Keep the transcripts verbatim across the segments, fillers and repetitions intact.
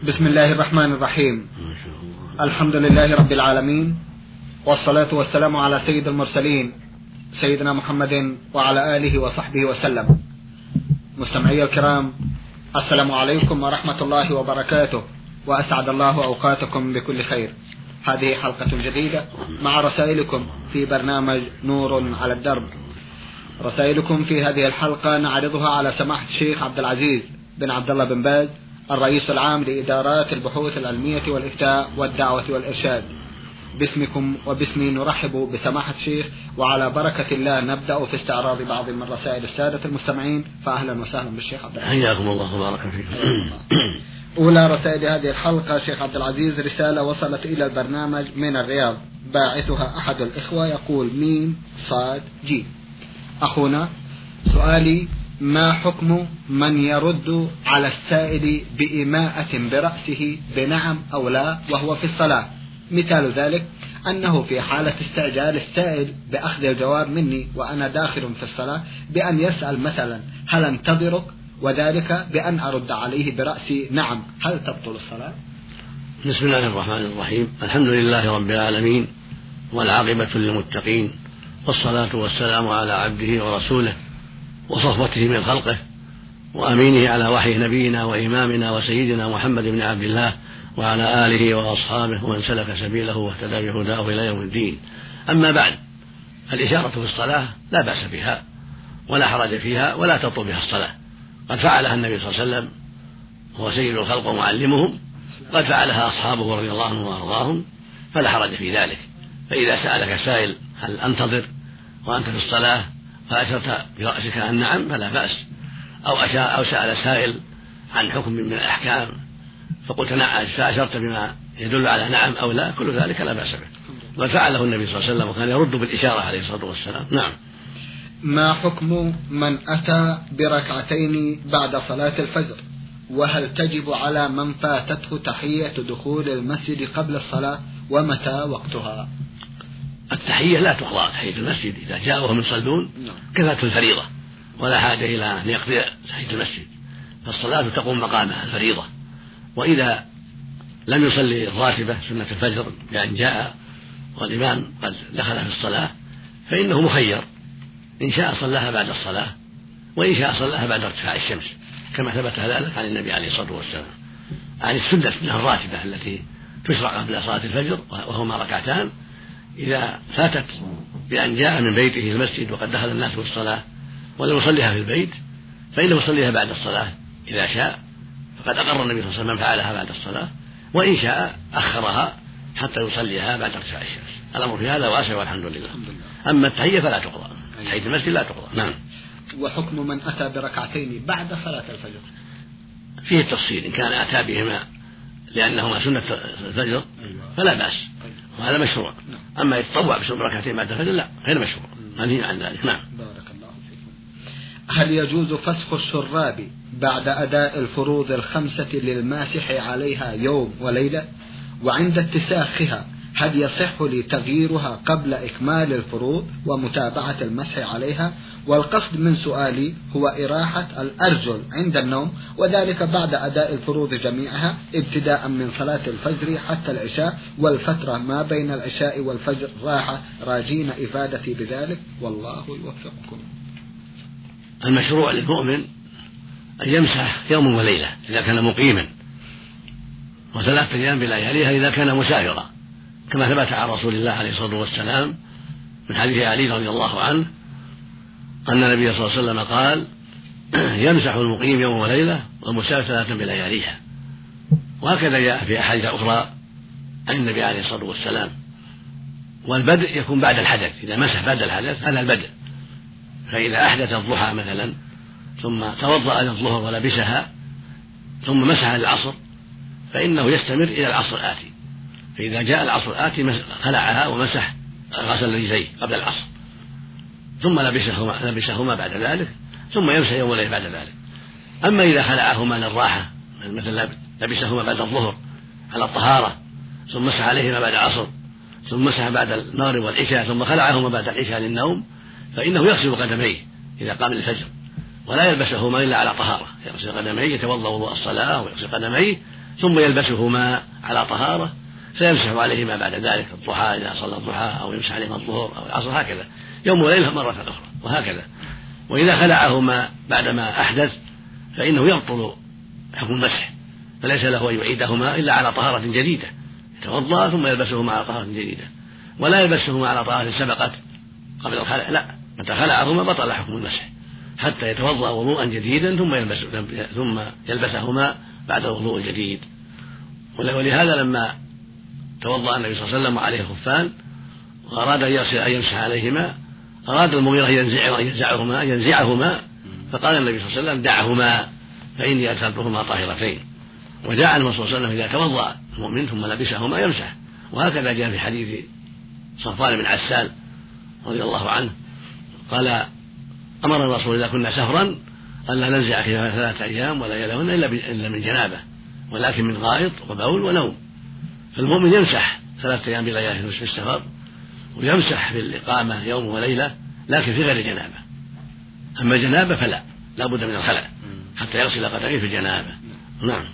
بسم الله الرحمن الرحيم. الحمد لله رب العالمين، والصلاة والسلام على سيد المرسلين سيدنا محمد وعلى آله وصحبه وسلم. مستمعي الكرام، السلام عليكم ورحمة الله وبركاته، وأسعد الله أوقاتكم بكل خير. هذه حلقة جديدة مع رسائلكم في برنامج نور على الدرب. رسائلكم في هذه الحلقة نعرضها على سماحة الشيخ عبد العزيز بن عبد الله بن باز، الرئيس العام لإدارات البحوث العلمية والإفتاء والدعوة والإرشاد. باسمكم وباسمي نرحب بسماحة الشيخ، وعلى بركة الله نبدأ في استعراض بعض من رسائل السادة المستمعين. فأهلا وسهلا بالشيخ عبد العزيز. حياكم الله وبارك فيكم. أولى رسائل هذه الحلقة شيخ عبد العزيز رسالة وصلت إلى البرنامج من الرياض، باعثها أحد الإخوة يقول ميم صاد جيم. أخونا، سؤالي: ما حكم من يرد على السائل بإيماءة برأسه بنعم أو لا وهو في الصلاة؟ مثال ذلك أنه في حالة استعجال السائل بأخذ الجواب مني وأنا داخل في الصلاة بأن يسأل مثلا هل انتظرك، وذلك بأن أرد عليه برأسي نعم، هل تبطل الصلاة؟ بسم الله الرحمن الرحيم. الحمد لله رب العالمين، والعاقبة للمتقين، والصلاة والسلام على عبده ورسوله وصفوته من خلقه وأمينه على وحي نبينا وإمامنا وسيدنا محمد بن عبد الله وعلى آله وأصحابه ومن سلك سبيله واهتدى بهداه إلى يوم الدين. أما بعد، الإشارة في الصلاة لا بأس بها ولا حرج فيها ولا تبطل بها الصلاة. قد فعلها النبي صلى الله عليه وسلم، هو سيد الخلق ومعلمهم، قد فعلها أصحابه رضي الله عنهم وأرضاهم، فلا حرج في ذلك. فإذا سألك سائل هل أنتظر وأنت في الصلاة فأشرت برأسك عن نعم فلا بأس، أو, أو سأل سائل عن حكم من الأحكام فقلت نعم فأشرت بما يدل على نعم أو لا، كل ذلك لا بأس به، وفعله النبي صلى الله عليه وسلم وكان يرد بالإشارة عليه الصلاة والسلام. نعم. ما حكم من أتى بركعتين بعد صلاة الفجر، وهل تجب على من فاتته تحية دخول المسجد قبل الصلاة، ومتى وقتها؟ التحية لا تقضى، تحية المسجد إذا جاءوهم يصلون كفت الفريضة ولا حاجة إلى أن يقضي تحية المسجد، فالصلاة تقوم مقامها الفريضة. وإذا لم يصلي الراتبة سنة الفجر بأن جاء والإمام قد دخل في الصلاة فإنه مخير، إن شاء صلاها بعد الصلاة وإن شاء صلاها بعد ارتفاع الشمس، كما ثبت ذلك عن النبي عليه الصلاة والسلام. عن السنة من الراتبة التي تشرع قبل صلاة الفجر وهما ركعتان، إذا فاتت بأن جاء من بيته المسجد وقد دخل الناس في الصلاة ولم يصليها في البيت فإنه يصليها بعد الصلاة إذا شاء، فقد أقر النبي صلى الله عليه وسلم من فعلها بعد الصلاة، وإن شاء أخرها حتى يصليها بعد ارتفاع الشمس. الأمر في هذا واسع والحمد لله. أما التحية فلا تقضى، تحية المسجد لا تقضى. نعم. وحكم من أتى بركعتين بعد صلاة الفجر؟ فيه التفصيل، إن كان أتى بهما لأنهما سنة الفجر فلا بأس، وهذا مشروع. أما يتطوع بركعتين بعد الفجر لا، غير مشروع، منهي عن ذلك. نعم. بارك الله فيكم. هل يجوز فسخ الشراب بعد أداء الفروض الخمسة للماسح عليها يوم وليلة، وعند اتساخها هل يصح لي تغييرها قبل إكمال الفروض ومتابعة المسح عليها؟ والقصد من سؤالي هو إراحة الأرجل عند النوم، وذلك بعد أداء الفروض جميعها ابتداء من صلاة الفجر حتى العشاء، والفترة ما بين العشاء والفجر راحة، راجين إفادتي بذلك والله يوفقكم. المشروع للمؤمن أن يمسح يوم وليلة إذا كان مقيما، وثلاثة أيام بلياليها إذا كان مسافرا، كما ثبت عن رسول الله عليه الصلاة والسلام من حديث علي رضي الله عنه أن النبي صلى الله عليه وسلم قال يمسح المقيم يوم وليلة والمسافر ثلاثة بلياليها. وهكذا جاء في أحاديث أخرى عن النبي عليه الصلاة والسلام. والبدء يكون بعد الحدث، إذا مسح بعد الحدث هذا البدء. فإذا أحدث الضحى مثلا ثم توضأ للظهر ولبسها ثم مسح للعصر فإنه يستمر إلى العصر الآتي، فإذا جاء العصر الآتي خلعها ومسح غسل رجليه قبل العصر ثم لبسهما, لبسهما بعد ذلك ثم يمسح يوم وليلة بعد ذلك. أما إذا خلعهما للراحة مثل لبسهما بعد الظهر على الطهارة ثم مسح عليهما بعد العصر ثم مسح بعد المغرب والعشاء ثم خلعهما بعد العشاء للنوم فإنه يغسل قدميه إذا قام للفجر ولا يلبسهما إلا على طهارة، يغسل قدميه يتوضأ وضوء الصلاة ويغسل قدميه ثم يلبسهما على طهارة فيمسح عليهما بعد ذلك الضحى إذا صلى الضحى، أو يمسح عليهما الظهر أو العصر، هكذا يوم وليلة مرة أخرى وهكذا. وإذا خلعهما بعدما أحدث فإنه يبطل حكم المسح، فليس له أن يعيدهما إلا على طهارة جديدة، يتوضأ ثم يلبسهما على طهارة جديدة، ولا يلبسهما على طهارة سبقت قبل الخلع، لا، متى خلعهما بطل حكم المسح حتى يتوضأ وضوءا جديدا ثم يلبس ثم يلبسهما بعد الوضوء الجديد. ولهذا لما توضأ النبي صلى الله عليه وسلم عليه خفان وأراد أن يمسح عليهما، أراد المغيرة أن ينزعهما أن ينزعهما فقال النبي صلى الله عليه وسلم دعهما فإني أدخلتهما طاهرتين. وجاء عنه صلى الله عليه وسلم إذا توضأ المؤمن ثم لبسهما يمسح، وهكذا جاء في حديث صفوان بن عسال رضي الله عنه قال أمر الرسول إذا كنا سفرا ألا ننزع خلال ثلاثة أيام ولا يلهن إلا من جنابه، ولكن من غائط وبول ونوم. فالمؤمن يمسح ثلاثة أيام بليالي في السفر، ويمسح بالإقامة يوم وليلة لكن في غير جنابه. أما الجنابة فلا، لا بد من الخلع حتى يغسل قدميه في الجنابة. نعم.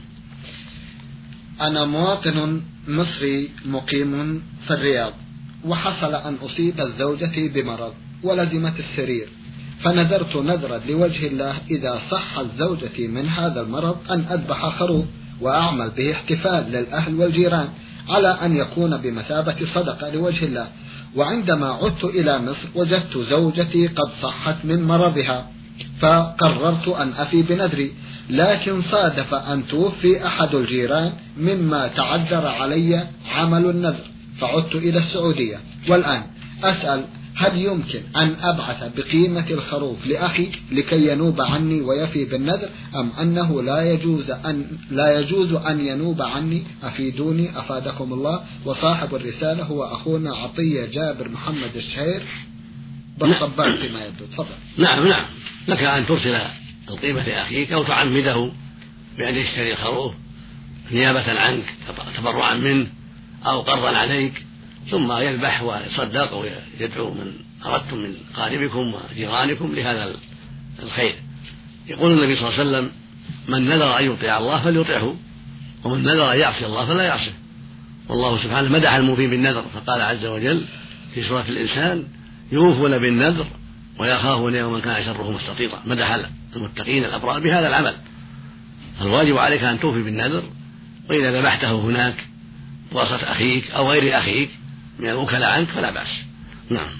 أنا مواطن مصري مقيم في الرياض، وحصل أن أصيبت زوجتي بمرض ولزمت السرير، فنذرت نذرا لوجه الله إذا صحت زوجتي من هذا المرض أن أذبح خروف وأعمل به احتفال للأهل والجيران على أن يكون بمثابة صدقة لوجه الله. وعندما عدت إلى مصر وجدت زوجتي قد صحت من مرضها، فقررت أن أفي بنذري، لكن صادف أن توفي أحد الجيران مما تعذر علي عمل النذر، فعدت إلى السعودية. والآن أسأل هل يمكن أن أبعث بقيمة الخروف لأخي لكي ينوب عني ويفي بالنذر، أم أنه لا يجوز أن لا يجوز أن ينوب عني؟ أفيدوني أفادكم الله. وصاحب الرسالة هو أخونا عطية جابر محمد الشهير بالصباح فيما يبدو. تفضل. نعم نعم، لك أن ترسل القيمة لأخيك أو تعمده بأن يشتري الخروف نيابة عنك تبرعا منه أو قرضا عليك، ثم يذبح ويصدق ويدعو من أردتم من قاربكم وجيرانكم لهذا الخير. يقول النبي صلى الله عليه وسلم من نذر أن يطيع الله فليطيعه، ومن نذر أن يعصي الله فلا يعصيه. والله سبحانه مدح الموفين بالنذر فقال عز وجل في سورة الإنسان يوفون بالنذر ويخافون يوما كان شره مستطيرا، مدح المتقين الأبرار بهذا العمل. الواجب عليك أن توفي بالنذر، وإذا ذبحته هناك بواسطة أخيك أو غير أخيك من الوكلاء عنك فلا بأس. نعم.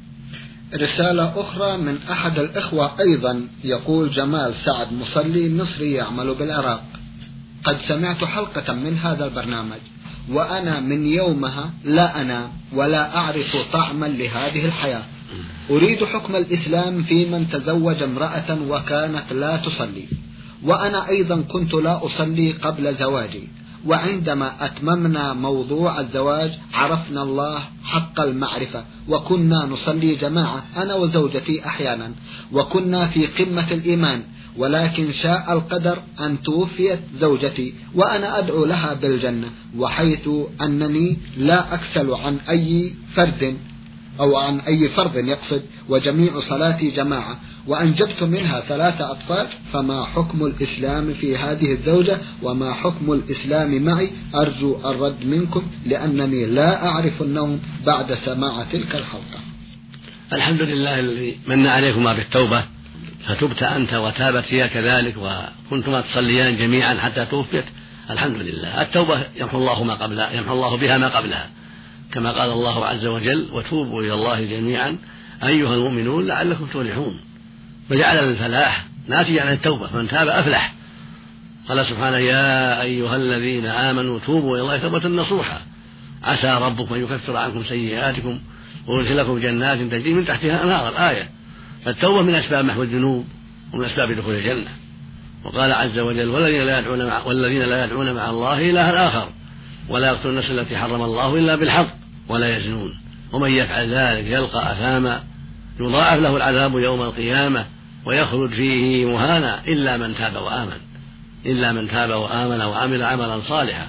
رسالة أخرى من أحد الإخوة أيضا يقول جمال سعد مصلي مصري يعمل بالعراق: قد سمعت حلقة من هذا البرنامج وأنا من يومها لا أنام ولا أعرف طعما لهذه الحياة. أريد حكم الإسلام في من تزوج امرأة وكانت لا تصلي، وأنا أيضا كنت لا أصلي قبل زواجي، وعندما أتممنا موضوع الزواج عرفنا الله حق المعرفة، وكنا نصلي جماعة أنا وزوجتي أحيانا، وكنا في قمة الإيمان، ولكن شاء القدر أن توفيت زوجتي وأنا أدعو لها بالجنة، وحيث أنني لا أكسل عن أي فرد أو عن أي فرض يقصد، وجميع صلاتي جماعة، وأنجبت منها ثلاثة أطفال، فما حكم الإسلام في هذه الزوجة وما حكم الإسلام معي؟ أرجو الرد منكم لأنني لا أعرف النوم بعد سماع تلك الحلقة. الحمد لله الذي من عليكما بالتوبة، فتبت أنت وتابت هي كذلك، وكنتما تصليان جميعا حتى توفيت. الحمد لله. التوبة يمحو الله ما قبلها، يمحو الله بها ما قبلها، كما قال الله عز وجل: وتوبوا إلى الله جميعا أيها المؤمنون لعلكم تفلحون. فجعل الفلاح ناتجا عن التوبة، فمن تاب أفلح. قال سبحانه: يا أيها الذين آمنوا توبوا إلى الله توبة نصوحا عسى ربكم أن يكفر عنكم سيئاتكم ويدخلكم جنات تجري من تحتها أنهار. الآية. فالتوبة من أسباب محو الذنوب ومن أسباب دخول الجنة. وقال عز وجل: والذين لا يدعون مع, والذين لا يدعون مع الله إلها آخر ولا يقتلون النفس التي حرم الله إلا بالحق ولا يزنون ومن يفعل ذلك يلقى أثاما يضاعف له العذاب يوم القيامة ويخلد فيه مهانا إلا من تاب وآمن إلا من تاب وآمن وعمل عملا صالحا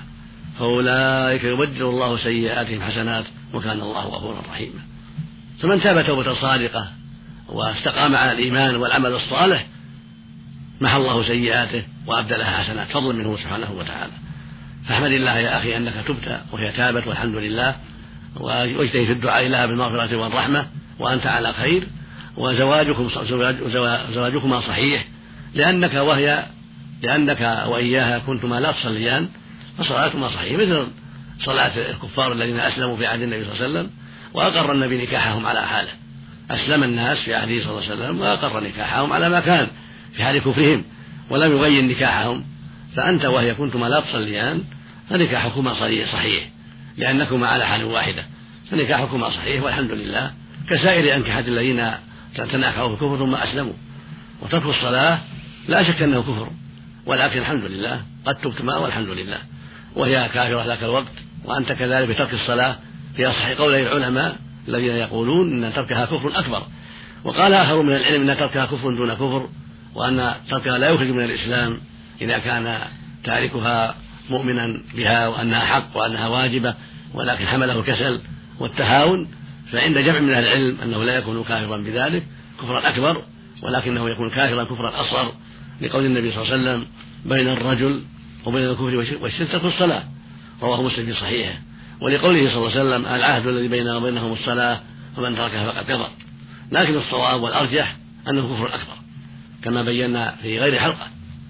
فأولئك يبدل الله سيئاتهم حسنات وكان الله غفورا رحيما. فمن تاب توبة صادقة واستقام على الإيمان والعمل الصالح محى الله سيئاته وأبدلها حسنات، فضل منه سبحانه وتعالى. فاحمد الله يا أخي أنك تبت وهي تابت والحمد لله، واجتهد في الدعاء لها بالمغفرة والرحمة وأنت على خير، وزواجكم زواجكما صحيح، لأنك وهي لأنك وإياها كنتما لا تصليان، فصلاتكما صحيح مثل صلاة الكفار الذين أسلموا في عهد النبي صلى الله عليه وسلم وأقر النبي نكاحهم على حاله. أسلم الناس في عهده صلى الله عليه وسلم وأقر نكاحهم على ما كان في حال كفرهم ولم يغير نكاحهم، فأنت وهي كنتما لا تصليان فنكاحكما صحيح لأنكما على حال واحدة، فنكاحكما صحيح والحمد لله، كسائر أنكحة الذين تناكحوا في الكفر ثم أسلموا. وترك الصلاة لا شك أنه كفر، ولكن الحمد لله قد تبتما والحمد لله، وهي كافرة ذاك الوقت وأنت كذلك بترك الصلاة في أصح قولي العلماء الذين يقولون أن تركها كفر أكبر. وقال آخر من العلم أن تركها كفر دون كفر، وأن تركها لا يخرج من الإسلام إذا كان تاركها مؤمنا بها وأنها حق وأنها واجبة، ولكن حمله الكسل والتهاون، فعند جمع من أهل العلم أنه لا يكون كافرا بذلك كفرا أكبر، ولكنه يكون كافرا كفرا أصغر، لقول النبي صلى الله عليه وسلم بين الرجل وبين الكفر والشرك ترك الصلاة، رواه مسلم في صحيحه، ولقوله صلى الله عليه وسلم العهد الذي بيننا وبينهم الصلاة فمن تركها فقد كفر. لكن الصواب والأرجح أنه كفر أكبر كما بينا في غير حلقة،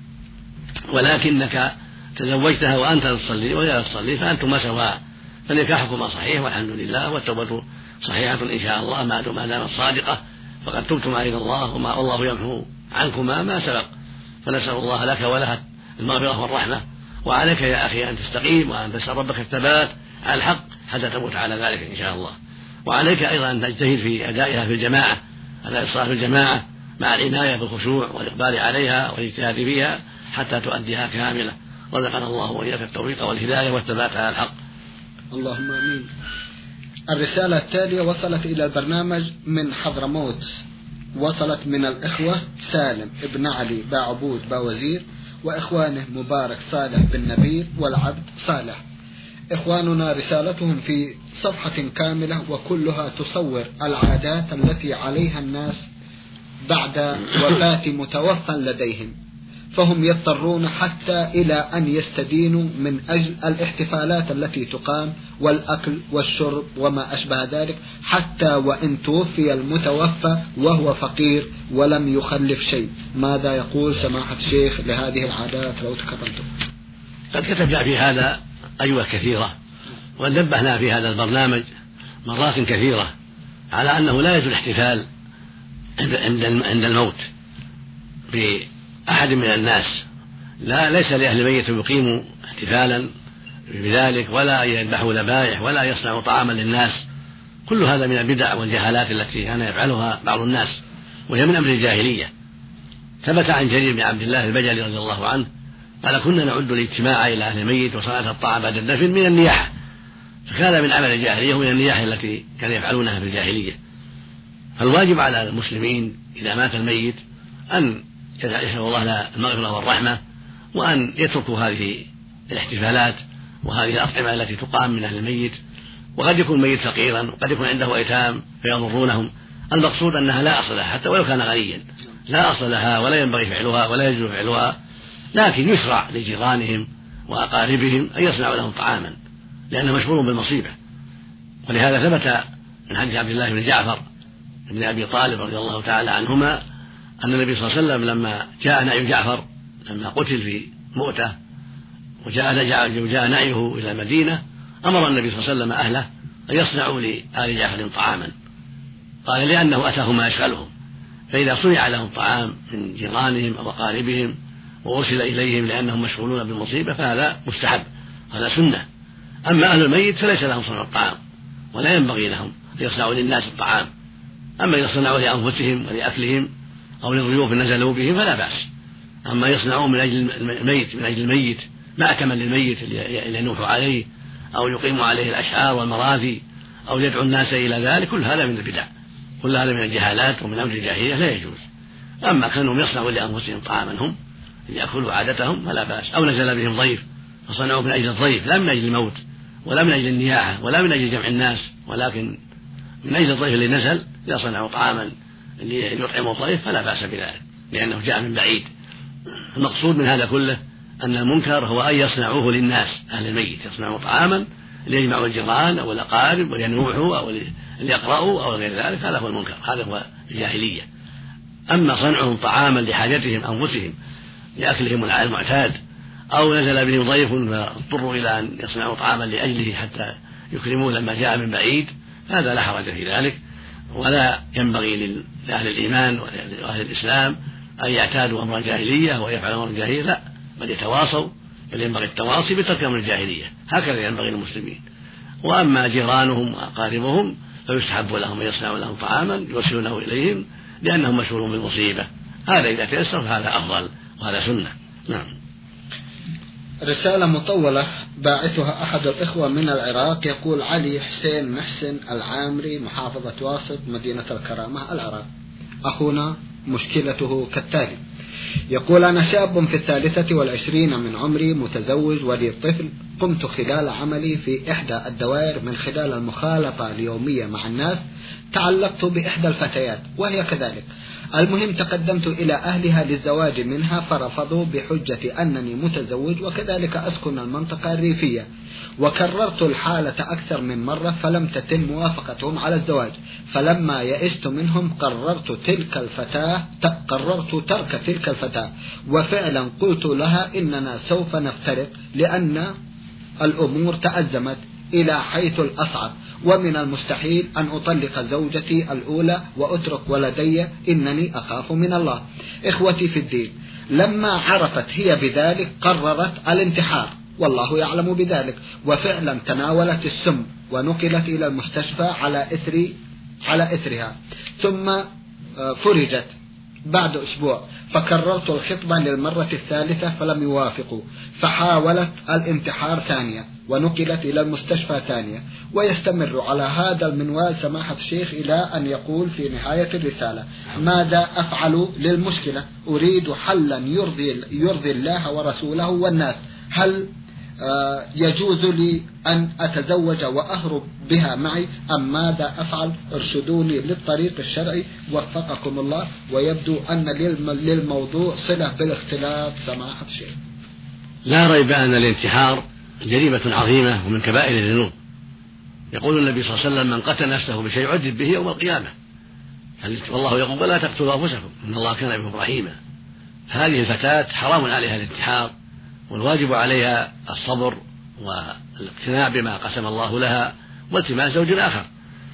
ولكنك تزوجتها وأنت تصلي وهي لا تصلي فأنتما سواء، فنكاحكما صحيح والحمد لله، والتوبة صحيحة إن شاء الله ما دامت صادقة، فقد تبتما إلى الله والله يمحو عنكما ما سبق. فنسأل الله لك ولها المغفرة والرحمة، وعليك يا أخي أن تستقيم وأن تسأل ربك الثبات على الحق حتى تموت على ذلك إن شاء الله. وعليك أيضا أن تجتهد في أدائها في الجماعة، أداء الصلاة في الجماعة مع العناية بالخشوع والإقبال عليها والاجتهاد فيها حتى تؤديها كاملة، رزقنا الله وإياك التوفيق والهداية والثبات على الحق. اللهم آمين. الرسالة التالية وصلت إلى البرنامج من حضرموت، وصلت من الإخوة سالم ابن علي باعبود باوزير وإخوانه مبارك صالح بن نبيل والعبد صالح. إخواننا رسالتهم في صفحة كاملة وكلها تصور العادات التي عليها الناس بعد وفاة متوفى لديهم، فهم يضطرون حتى إلى أن يستدينوا من أجل الاحتفالات التي تقام والأكل والشرب وما أشبه ذلك، حتى وإن توفي المتوفى وهو فقير ولم يخلف شيء. ماذا يقول سماحة الشيخ لهذه العادات لو تكرمتم؟ قد كتبنا في هذا أجوبة كثيرة، ونبهنا في هذا البرنامج مرات كثيرة على أنه لا يجوز الاحتفال عند الموت بأحد من الناس، لا ليس لأهل الميت يقيموا احتفالا بذلك ولا يذبحوا ذبائح ولا يصنعوا طعاما للناس. كل هذا من البدع والجهالات التي كان يفعلها بعض الناس، وهي من أمر الجاهلية. ثبت عن جرير بن عبد الله البجلي رضي الله عنه قال كنا نعد الاجتماع إلى أهل الميت وصلاة الطعام بعد الدفن من النياحة، فكان من عمل الجاهلية ومن النياحة التي كانوا يفعلونها في الجاهلية. فالواجب على المسلمين إذا مات الميت أن يسأل الله له المغفرة والرحمة، وأن يتركوا هذه الاحتفالات وهذه الأطعمة التي تقام من أهل الميت. وقد يكون الميت فقيرا وقد يكون عنده أيتام فيضرونهم، المقصود أنها لا أصل لها حتى ولو كان غنيا، لا أصل لها ولا ينبغي فعلها ولا يجوز فعلها، لكن يشرع لجيرانهم وأقاربهم أن يصنعوا لهم طعاما لأنه مشغول بالمصيبة. ولهذا ثبت من حديث عبد الله بن جعفر بن أبي طالب رضي الله تعالى عنهما أن النبي صلى الله عليه وسلم لما جاء نعي جعفر لما قتل في مؤتة وجاء, وجاء نعيه إلى المدينة، أمر النبي صلى الله عليه وسلم أهله أن يصنعوا لآل جعفر طعاما، قال لأنه أتاهم ما يشغلهم، فإذا صنع لهم طعام من جيرانهم أو أقاربهم وأرسل إليهم لأنهم مشغولون بالمصيبة فهذا مستحب، هذا سنة. أما أهل الميت فليس لهم صنع الطعام ولا ينبغي لهم أن يصنعوا للناس الطعام، أما إذا صنعوا لأنفسهم ولأكلهم أو للضيوف نزلوا بهم فلا بأس. أما يصنعون من أجل الميت من أجل الميت مأتما للميت لينوحوا عليه أو يقيموا عليه الأشعار والمراثي أو يدعو الناس إلى ذلك، كل هذا من البدع، كل هذا من الجهالات ومن أمر الجاهلية لا يجوز. أما كانوا يصنعوا لأنفسهم طعاما هم ليأكلوا عادتهم فلا بأس، أو نزل بهم ضيف فصنعوا من أجل الضيف لا من أجل الموت ولا من أجل النياحة ولا من أجل جمع الناس، ولكن من أجل الضيف اللي نزل إذا صنعوا طعاما ليطعموا الضيف فلا بأس بذلك لأنه جاء من بعيد. المقصود من هذا كله أن المنكر هو أن يصنعوه للناس أهل الميت، يصنعوا طعاما ليجمعوا الجيران أو الأقارب ولينوحوا أو ليقرأوا أو غير ذلك، هذا هو المنكر، هذا هو الجاهلية. أما صنعهم طعاما لحاجتهم أنفسهم لأكلهم المعتاد، أو نزل بهم ضيف فاضطروا إلى أن يصنعوا طعاما لأجله حتى يكرموه لما جاء من بعيد، هذا لا حرج في ذلك، ولا ينبغي لأهل الإيمان وأهل الإسلام أن يعتادوا أمر الجاهلية ويفعلوا أمر الجاهلية، لا، بل يتواصوا، بل ينبغي التواصي بترك أمر الجاهلية، هكذا ينبغي للمسلمين. وأما جيرانهم وأقاربهم فيستحب لهم أن يصنعوا لهم طعاما يوصلونه إليهم لأنهم مشغولون بالمصيبة، هذا إذا تيسر هذا أفضل وهذا سنة. نعم. رسالة مطولة باعثها أحد الإخوة من العراق، يقول: علي حسين محسن العامري، محافظة واسط، مدينة الكرامة، العراق. أخونا مشكلته كالتالي: يقول: أنا شاب في الثالثة والعشرين من عمري، متزوج ولي طفل. قمت خلال عملي في إحدى الدوائر من خلال المخالطة اليومية مع الناس تعلقت بإحدى الفتيات وهي كذلك. المهم تقدمت إلى أهلها للزواج منها فرفضوا بحجة أنني متزوج وكذلك أسكن المنطقة الريفية، وكررت الحالة أكثر من مرة فلم تتم موافقتهم على الزواج. فلما يئست منهم قررت تلك الفتاة قررت ترك تلك الفتاة، وفعلا قلت لها إننا سوف نفترق لأن الأمور تأزمت إلى حيث الأصعب، ومن المستحيل أن أطلق زوجتي الأولى وأترك ولدي، إنني أخاف من الله. إخوتي في الدين، لما عرفت هي بذلك قررت الانتحار والله يعلم بذلك، وفعلا تناولت السم ونقلت إلى المستشفى على إثر على إثرها، ثم فرجت بعد أسبوع. فكررت الخطبة للمرة الثالثة فلم يوافقوا، فحاولت الانتحار ثانية ونقلت إلى المستشفى ثانية، ويستمر على هذا المنوال سماحة الشيخ إلى أن يقول في نهاية الرسالة: ماذا أفعل للمشكلة؟ أريد حلا يرضي, يرضي الله ورسوله والناس. هل آه يجوز لي أن أتزوج وأهرب بها معي أم ماذا أفعل؟ ارشدوني للطريق الشرعي وفقكم الله. ويبدو أن للموضوع صلة بالاختلاط سماحة الشيخ. لا ريب أن الانتحار جريمة عظيمة ومن كبائر الذنوب. يقول النبي صلى الله عليه وسلم: من قتل نفسه بشيء يعذب به يوم القيامة. والله يقول: ولا تقتلوا أنفسكم إن الله كان بكم رحيما. هذه الفتاة حرام عليها الانتحار، والواجب عليها الصبر والاقتناع بما قسم الله لها والتماس زوج آخر.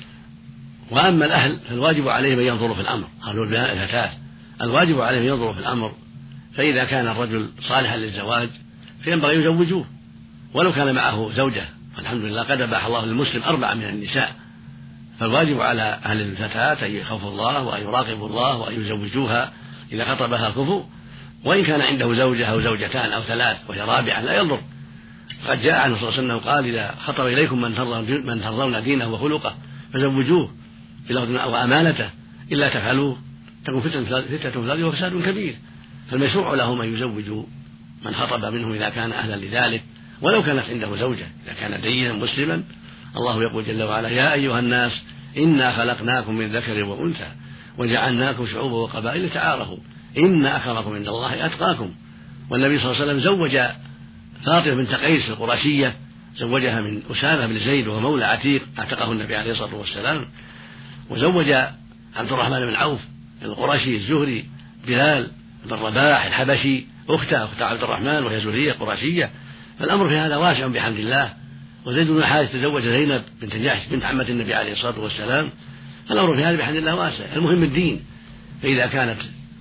وأما الأهل فالواجب عليهم أن ينظروا في الأمر. قالوا الفتاة الواجب عليهم أن ينظروا في الأمر، فإذا كان الرجل صالحا للزواج فينبغي يزوجوه ولو كان معه زوجة، فالحمد لله قد أباح الله للمسلم أربعة من النساء. فالواجب على أهل الفتاة أن يخافوا الله وأن يراقبوا الله وأن يزوجوها إذا خطبها الكفو، وإن كان عنده زوجة أو زوجتان أو ثلاث وهي رابعة لا يضر. قد جاء عنه صلى الله عليه وسلم قال: إذا خطب إليكم من ترضون دينه وخلقه فزوجوه وأمانته، إلا تفعلوه تكون فتنة في الأرض وفساد كبير. فالمشروع لهم أن يزوجوا من خطب منهم إذا كان أهلا لذلك، ولو كانت عنده زوجة، إذا كان دينا مسلما. الله يقول جل وعلا: يا أيها الناس إنا خلقناكم من ذكر وأنثى وجعلناكم شعوبا وقبائل تعارفوا إن أكرمكم عند الله أتقاكم. والنبي صلى الله عليه وسلم زوج فاطمة بنت قيس القرشية، زوجها من أسامة بن زيد وهو مولى عتيق اعتقه النبي عليه الصلاة والسلام. وزوج عبد الرحمن بن عوف القرشي الزهري بلال بن رباح الحبشي أخته أخت عبد الرحمن وهي زهرية قرشية. فالأمر في هذا واسع بحمد الله. وزيد بن حارث تزوج زينب بنت جحش بنت عمة النبي عليه الصلاة والسلام. الأمر في هذا بحمد الله واسع. المهم الدين، فإذا كانت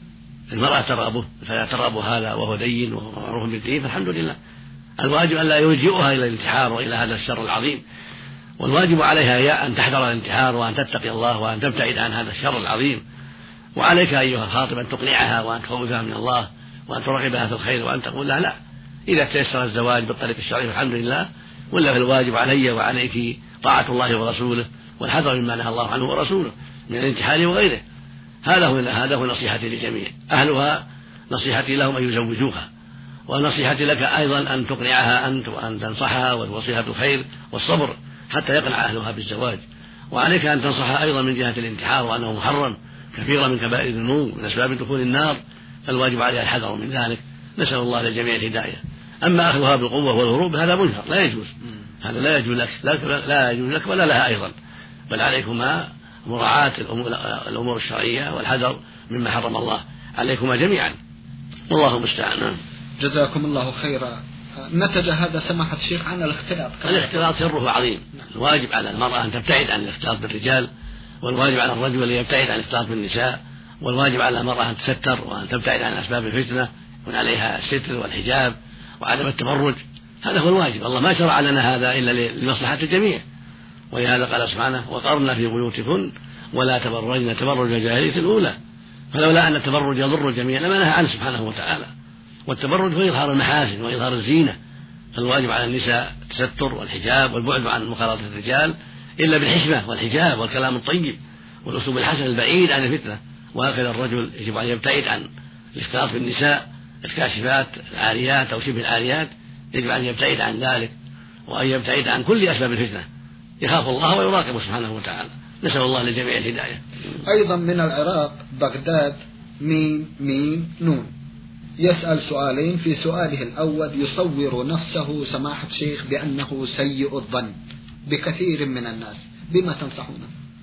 المرأة ترغبه فلا ترغب هذا وهو دين ومعروف بالدين فالحمد لله. الواجب أن لا يلجئها إلى الانتحار وإلى هذا الشر العظيم، والواجب عليها أن تحذر الانتحار وأن تتقي الله وأن تبتعد عن هذا الشر العظيم. وعليك أيها الخاطب أن تقنعها وأن تخوفها من الله وأن ترغبها في الخير وأن تقول لها لا، إذا تيسر الزواج بالطريق الشرعي فالحمد لله، ولا فالواجب علي وعليك طاعة الله ورسوله والحذر مما نهى الله عنه ورسوله من الانتحار وغيره. هذا هو هذا هو نصيحتي للجميع. أهلها نصيحتي لهم أن يزوجوها، ونصيحتي لك أيضا أن تقنعها أنت وأن تنصحها وتوصيها بالخير والصبر حتى يقنع أهلها بالزواج. وعليك أن تنصحها أيضا من جهة الانتحار وأنه محرم كثيرا من كبائر الذنوب من أسباب دخول النار، فالواجب عليها الحذر من ذلك. نسأل الله للجميع الهداية. أما أخذها بالقوة والهروب هذا منكر لا يجوز، هذا لا يجوز لك لا يجوز لك ولا لها أيضا، بل عليكما مراعاة الأمور الشرعية والحذر مما حرم الله عليكما جميعا، والله المستعان. جزاكم الله خيرا. نتج هذا سماحة الشيخ عن الاختلاط. الاختلاط سره عظيم، الواجب على المرأة أن تبتعد عن الاختلاط بالرجال، والواجب على الرجل أن يبتعد عن الاختلاط بالنساء، والواجب على المرأة أن تستر وأن تبتعد عن أسباب الفتنة، يكون عليها الستر والحجاب وعدم التبرج، هذا هو الواجب. الله ما شرع لنا هذا إلا لمصلحة الجميع، ولهذا قال سبحانه وقرنا في بيوتكن ولا تبرجن تبرج الجاهلية الأولى، فلولا أن التبرج يضر الجميع لما نهى عنه سبحانه وتعالى. والتبرج هو إظهار المحاسن وإظهار الزينة، فالواجب على النساء التستر والحجاب والبعد عن مخالطة الرجال إلا بالحشمة والحجاب والكلام الطيب والأسلوب الحسن البعيد عن الفتنة. وهكذا الرجل يجب أن يبتعد عن الاختلاط بالنساء الكاشفات العاريات أو شبه العاريات، يجب أن يبتعد عن ذلك وأن يبتعد عن كل أسباب الفتنة، يخاف الله ويراقبه سبحانه وتعالى. نسأل الله للجميع الهداية. أيضا من العراق بغداد ميم ميم نون يسأل سؤالين. في سؤاله الأول يصور نفسه سماحة شيخ بأنه سيء الظن بكثير من الناس، بما تنصحونه؟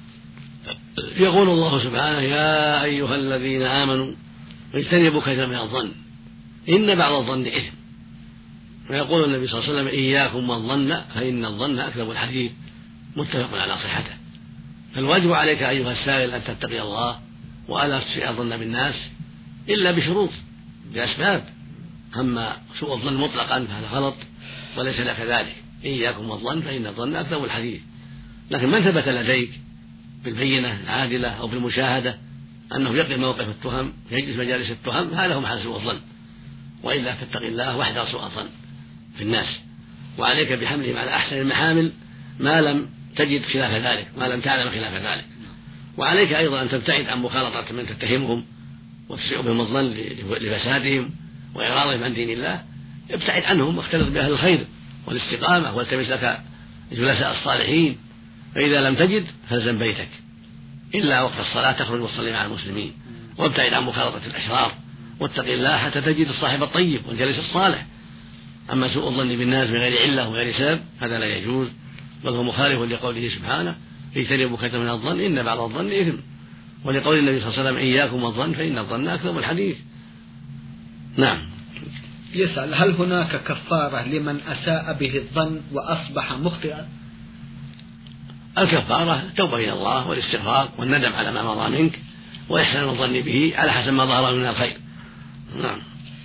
يقول الله سبحانه يا أيها الذين آمنوا اجتنبوا كثيرا من الظن إن بعض الظن إثم، ويقول النبي صلى الله عليه وسلم إياكم والظن فإن الظن أكذب الحديث، متفق على صحته. فالواجب عليك أيها السائل أن تتقي الله وألا تسيء الظن بالناس إلا بشروط بأسباب، أما سوء الظن مطلقا فهذا غلط وليس لك ذلك. إياكم والظن فإن الظن أكذب الحديث. لكن من ثبت لديك بالبينة العادلة أو بالمشاهدة أنه يقف موقف التهم يجلس مجالس التهم، هذا هو محل سوء الظن، وإلا تتقي الله واحذر سوء الظن في الناس، وعليك بحملهم على أحسن المحامل ما لم تجد خلاف ذلك، ما لم تعلم خلاف ذلك. وعليك أيضا أن تبتعد عن مخالطة من تتهمهم وتسيء بهم الظن لفسادهم وإعراضهم عن دين الله، ابتعد عنهم واختلط بأهل الخير والاستقامة والتمس لك جلساء الصالحين. فإذا لم تجد فالزم بيتك إلا وقت الصلاة تخرج وتصلي مع المسلمين، وابتعد عن مخالطة الأشرار واتق الله حتى تجد الصاحب الطيب والجليس الصالح. أما سوء الظن بالناس بغير علة وغير سبب هذا لا يجوز، بل هو مخالف لقوله سبحانه اجتنبوا كثيرا من الظن إن بعض الظن إثم، ولقول النبي صلى الله عليه وسلم إياكم والظن فإن الظن أكذب الحديث. نعم. يسأل هل هناك كفارة لمن أساء به الظن وأصبح مخطئا؟ الكفارة التوبة إلى الله والاستغفار والندم على ما مضى منك وإحسان الظن به على حسب ما ظهر من الخير. نعم.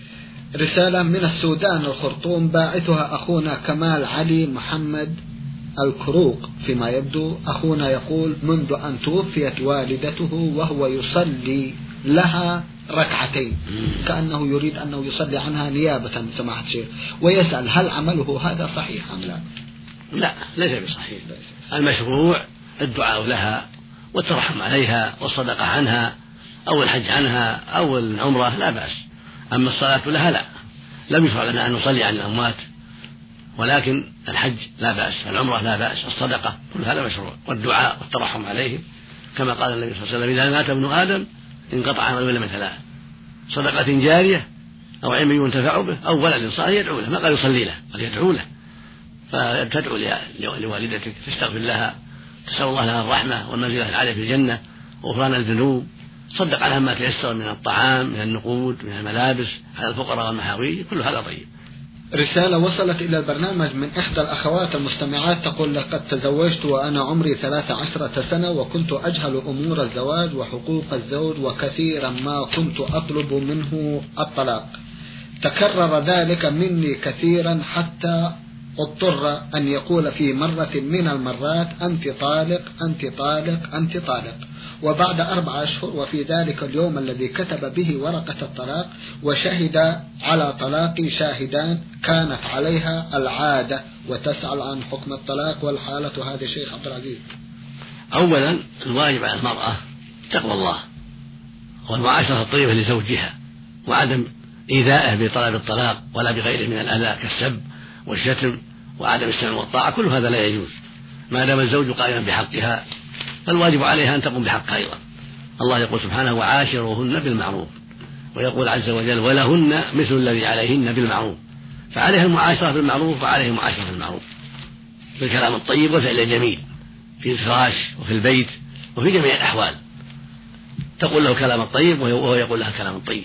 رسالة من السودان الخرطوم باعثها أخونا كمال علي محمد الكروق، فيما يبدو أخونا يقول منذ أن توفيت والدته وهو يصلي لها ركعتين كأنه يريد أنه يصلي عنها نيابة سماحة الشيخ، ويسأل هل عمله هذا صحيح أم لا؟ لا ليس بصحيح. المشروع الدعاء لها والترحم عليها والصدقة عنها أو الحج عنها أو العمرة لا بأس، أما الصلاة لها لا، لم يشرع لنا أن نصلي عن الأموات، ولكن الحج لا بأس، العمرة لا بأس، الصدقة كل هذا مشروع، والدعاء والترحم عليهم كما قال النبي صلى الله عليه وسلم إذا مات ابن آدم انقطع عمله إلا من ثلاث: صدقة جارية أو علم ينتفع به أو ولد صالح يدعو له، ما قال يصلي له قال يدعو له. فتدعو لوالدتك تستغفر لها، تسأل الله لها الرحمة والمنزلة العالية في الجنة وغفران الذنوب، صدق عليها ما تيسر من الطعام من النقود من الملابس على الفقراء والمحاويج، كل هذا طيب. رسالة وصلت إلى البرنامج من إحدى الأخوات المستمعات تقول لقد تزوجت وأنا عمري ثلاث عشرة سنة وكنت أجهل أمور الزواج وحقوق الزوج وكثيرا ما كنت أطلب منه الطلاق، تكرر ذلك مني كثيرا حتى اضطر أن يقول في مرة من المرات أنت طالق أنت طالق أنت طالق، وبعد أربع أشهر وفي ذلك اليوم الذي كتب به ورقة الطلاق وشهد على طلاقي شاهدان كانت عليها العادة وتسأل عن حكم الطلاق والحالة هذه شيخ عبد العزيز. أولا الواجب على المرأة تقوى الله والمعاشرة الطيبة لزوجها وعدم إيذائه بطلب الطلاق ولا بغيره من الأذى كالسب والشتم وعدم السمع والطاعة، كل هذا لا يجوز ما دام الزوج قائما بحقها، فالواجب عليها أن تقوم بحقها أيضا. الله يقول سبحانه وعاشروهن بالمعروف، ويقول عز وجل ولهن مثل الذي عليهن بالمعروف، فعليها المعاشرة بالمعروف وعليه المعاشرة بالمعروف بالكلام الطيب والفعل الجميل في الفراش وفي البيت وفي جميع الأحوال، تقول له كلام الطيب وهو يقول لها كلام الطيب،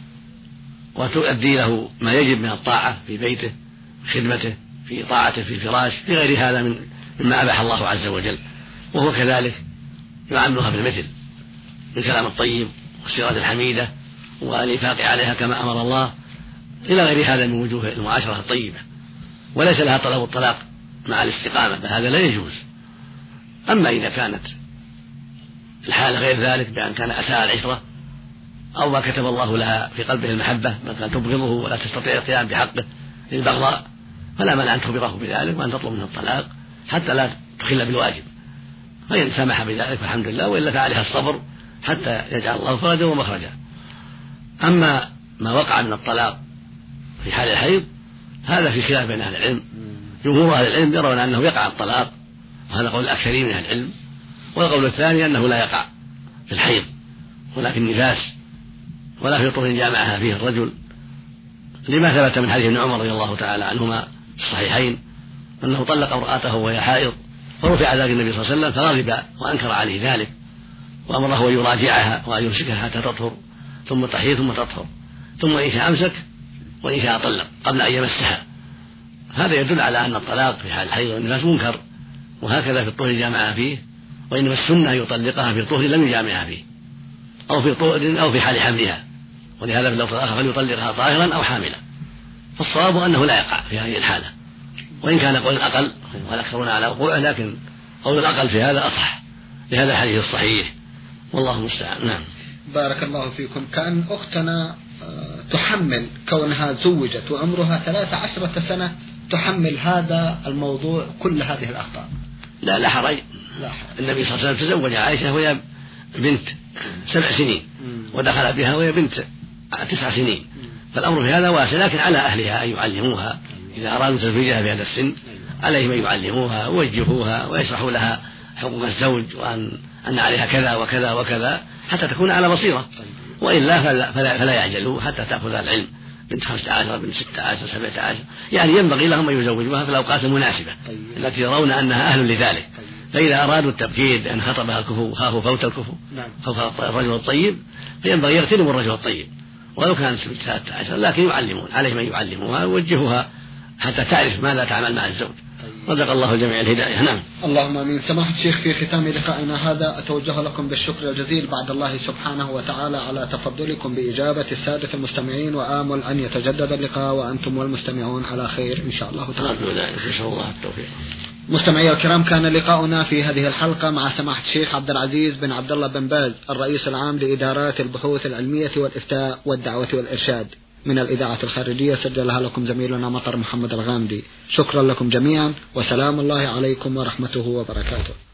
وتؤدي له ما يجب من الطاعة في بيته، خدمته، في طاعته في الفراش، في غير هذا من مما أباح الله عز وجل، وهو كذلك يعاملها بالمثل بالكلام الطيب والسيرة الحميدة والإنفاق عليها كما أمر الله، إلى غير هذا من وجوه المعاشرة الطيبة. وليس لها طلب الطلاق مع الاستقامة، فهذا لا يجوز. أما إذا كانت الحالة غير ذلك بأن كان أساء العشرة أو ما كتب الله لها في قلبه المحبة مثلا تبغضه ولا تستطيع القيام بحقه للبغضاء، فلا مانع أن تخبره بذلك وأن تطلب منه الطلاق حتى لا تخل بالواجب، فإن سمح بذلك فالحمد لله، وإلا فعليها الصبر حتى يجعل الله فرجا ومخرجا. أما ما وقع من الطلاق في حال الحيض هذا في خلاف بين أهل العلم. جمهور أهل العلم يرون أنه يقع الطلاق، وهذا قول الأكثرين من أهل العلم، والقول الثاني أنه لا يقع في الحيض ولا في النفاس ولا في طهر جامعها فيه الرجل، لما ثبت من حديث ابن عمر رضي الله تعالى عنهما في الصحيحين أنه طلق امرأته وهي حائض، فرفع ذلك النبي صلى الله عليه وسلم فغضب وأنكر عليه ذلك وأمره أن يراجعها وأن يمسكها حتى تطهر ثم تحيض ثم تطهر، ثم إن شاء أمسك وإن شاء طلق قبل أن يمسها. هذا يدل على أن الطلاق في حال الحيض والنفاس منكر، وهكذا في الطهر جامعها فيه، وإنما السنة يطلقها في الطهر لم يجامعها فيه أو في طهر أو في حال حملها، ولهذا في اللفظ الآخر فليطلقها طاهرا أو حاملا. فالصواب أنه لا يقع في هذه الحالة، وإن كان قول الأقل والأكثرون على وقوعه، لكن قول الأقل في هذا أصح لهذا الحديث الصحيح، والله المستعان. نعم. بارك الله فيكم. كأن أختنا تحمل كونها زوجت وعمرها ثلاث عشرة سنة تحمل هذا الموضوع كل هذه الأخطاء. لا لا حرج. النبي صلى الله عليه وسلم تزوج عائشة وهي بنت سبع سنين ودخل بها وهي بنت تسع سنين، فالأمر في هذا واسع، لكن على أهلها أن يعلموها إذا أرادوا تزويجها في هذا السن، عليهم أن يعلموها ويوجهوها ويشرحوا لها حقوق الزوج وأن أن عليها كذا وكذا وكذا حتى تكون على بصيرة، وإلا فلا, فلا, فلا يعجلوا حتى تأخذ العلم. بنت خمسة عشر بنت ستة عشر سبعة عشر، يعني ينبغي لهم أن يزوجوها في الأوقات المناسبة التي يرون أنها أهل لذلك. فإذا أرادوا التبكير بأن خطبها الكفو خافوا فوت الكفو خوف الرجل الطيب، فينبغي يغتنموا الرجل الطيب ولو كان ثلاثة عشر، لكن يعلمون عليهم أن يعلموها ويوجهوها حتى تعرف ماذا تعمل مع الزوج. رزق الله الجميع الهداية. نعم. اللهم آمين. سماحة الشيخ، في ختام لقائنا هذا أتوجه لكم بالشكر الجزيل بعد الله سبحانه وتعالى على تفضلكم بإجابة السادة المستمعين، وآمل أن يتجدد اللقاء وأنتم والمستمعون على خير إن شاء الله تعالى. إن شاء الله التوفيق. مستمعي الكرام، كان لقاؤنا في هذه الحلقة مع سماحة الشيخ عبد العزيز بن عبد الله بن باز، الرئيس العام لإدارات البحوث العلمية والإفتاء والدعوة والإرشاد من الإذاعة الخارجية، سجلها لكم زميلنا مطر محمد الغامدي. شكرا لكم جميعا، وسلام الله عليكم ورحمته وبركاته.